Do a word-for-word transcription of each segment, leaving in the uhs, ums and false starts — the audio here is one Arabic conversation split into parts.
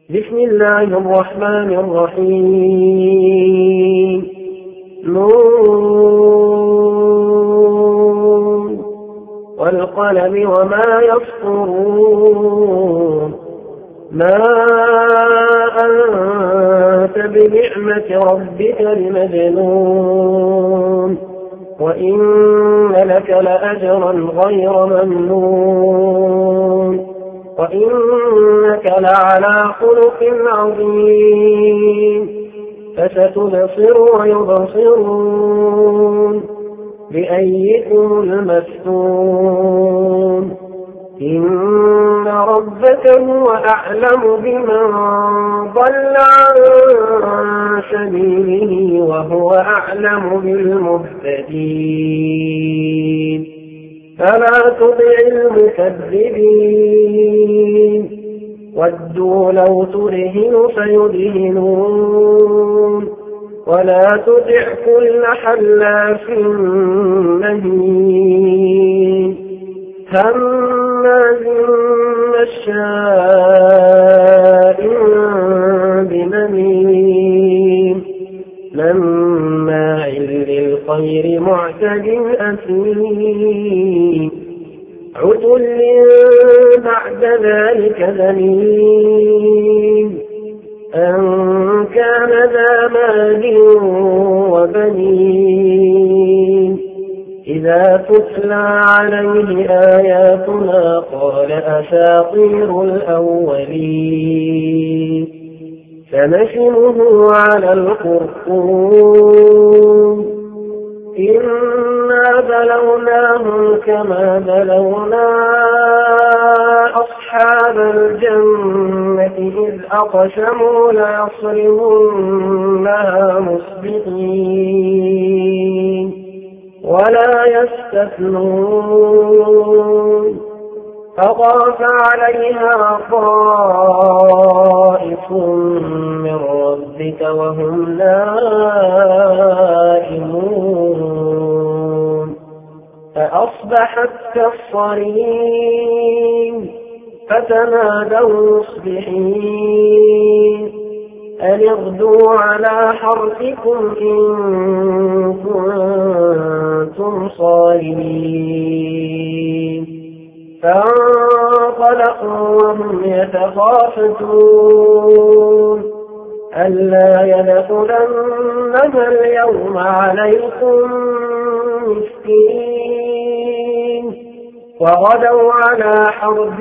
بسم الله الرحمن الرحيم. نون والقلم وما يسطرون. ما أنت بنعمة ربك بمجنون، وإن لك لأجرا غير ممنون، وإنك لعلى خلق عظيم. فستبصر ويبصرون بأيكم المفتون. إن ربك هو أعلم بمن ضل عن سبيله وهو أعلم بالمهتدين. فلا تطع المكذبين، ودوا لو تدهن فيدهنون، ولا تطع كل حلاف مهين هماز مشاء بنميم مناع للخير معتد أثيم عتل بعد ذلك زنيم أن كان ذا مال وبنين. إذا تتلى عليه آياتنا قال أساطير الأولين. سنسمه على الخرطوم. إنا بلوناهم كما بلونا أصحاب الجنة إذ أقسموا ليصرمنها مصبحين ولا يستثنون. فطاف عليها طائف من ربك وهم نائمون فأصبحت كالصريم. فتنادوا مصبحين أن اغدوا على حرثكم إن كنتم صارمين. فانطلقوا وهم يتخافتون ألا يدخلنها اليوم عليكم مسكين. وغدوا على حرب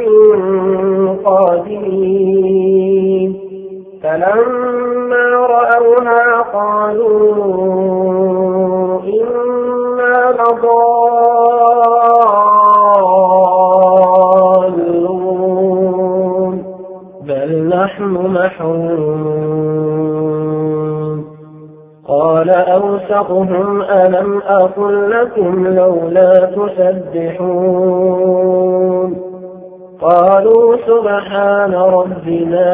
قادرين. فلما رأوها قالوا إنا لضالون بل نحن محرومون. قال أوسطهم ألم أقل لكم لولا تسبحون. قالوا سبحان ربنا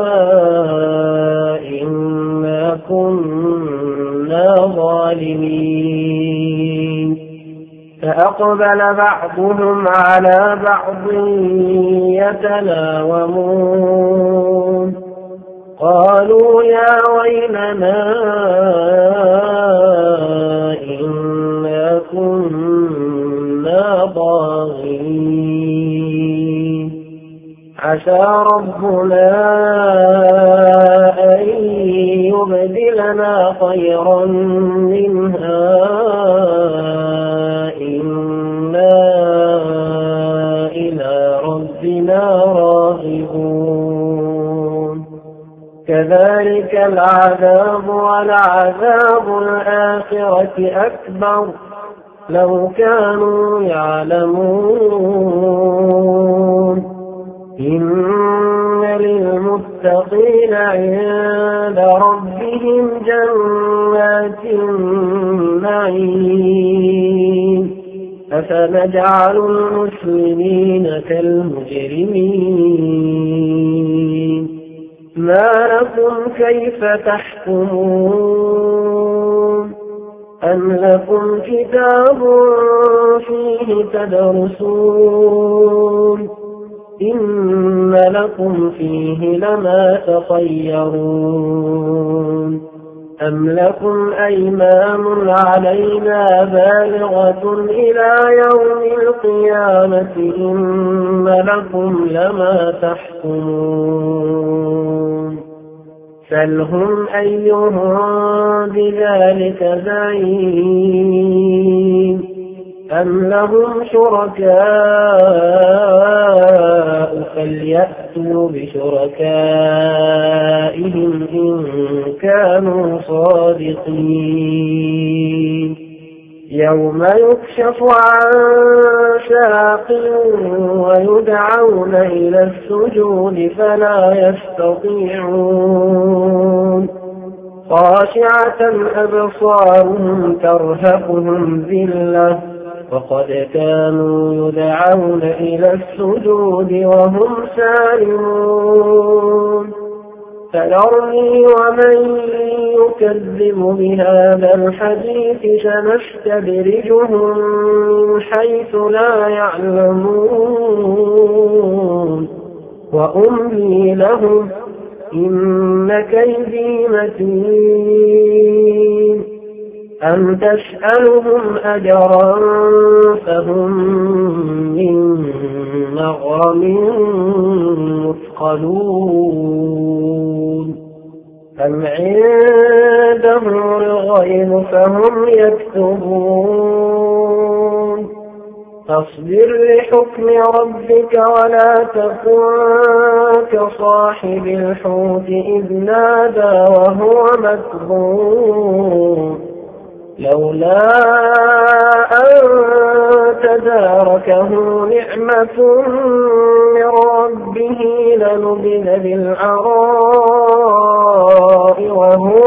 إنا كنا ظالمين. فأقبل بعضهم على بعض يتلاومون. قالوا يا ويلنا إنا كنا ضاغين. عسى ربنا أن يبدلنا خيرا منها إنا إلى ربنا راغبون. كذلك العذاب ولعذاب الآخرة أكبر لو كانوا يعلمون. إن للمتقين عند ربهم جنات النعيم. أفنجعل المسلمين كالمجرمين. ما لكم كيف تحكمون؟ أم لكم كتاب فيه تدرسون إن لكم فيه لما تخيرون أم لكم أيمان علينا بالغة إلى يوم القيامة إن لكم لما تحكمون سلهم أيهم بذلك زعيم أم لهم شركاء فليأتوا بشركائهم إن كانوا صادقين يوم يكشف عن ساق ويدعون إلى السجود فلا يستطيعون خاشعة أبصارهم ترهقهم ذلة وقد كانوا يدعون إلى السجود وهم سالمون فذرني ومن يكذب بهذا الحديث سنستدرجهم من حيث لا يعلمون وأملي لهم إن كيدي متين أم تسألهم أجرا فهم من مغرم مثقلون أم عندهم الغيب فهم يكتبون فاصبر لحكم ربك ولا تكن كصاحب الحوت إذ نادى وهو مكظوم لولا أن تداركه نعمة من ربه لنبذ بالعراء وهو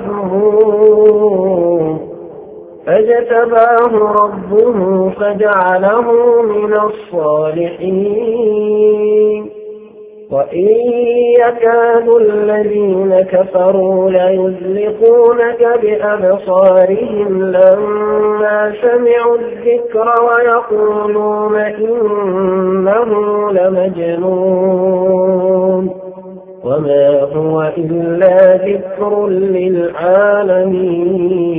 مذموم فاجتباه ربه فجعله من الصالحين وإن يكاد الذين كفروا ليزلقونك بأبصارهم لما سمعوا الذكر ويقولون إنه لمجنون وما هو إلا ذكر للعالمين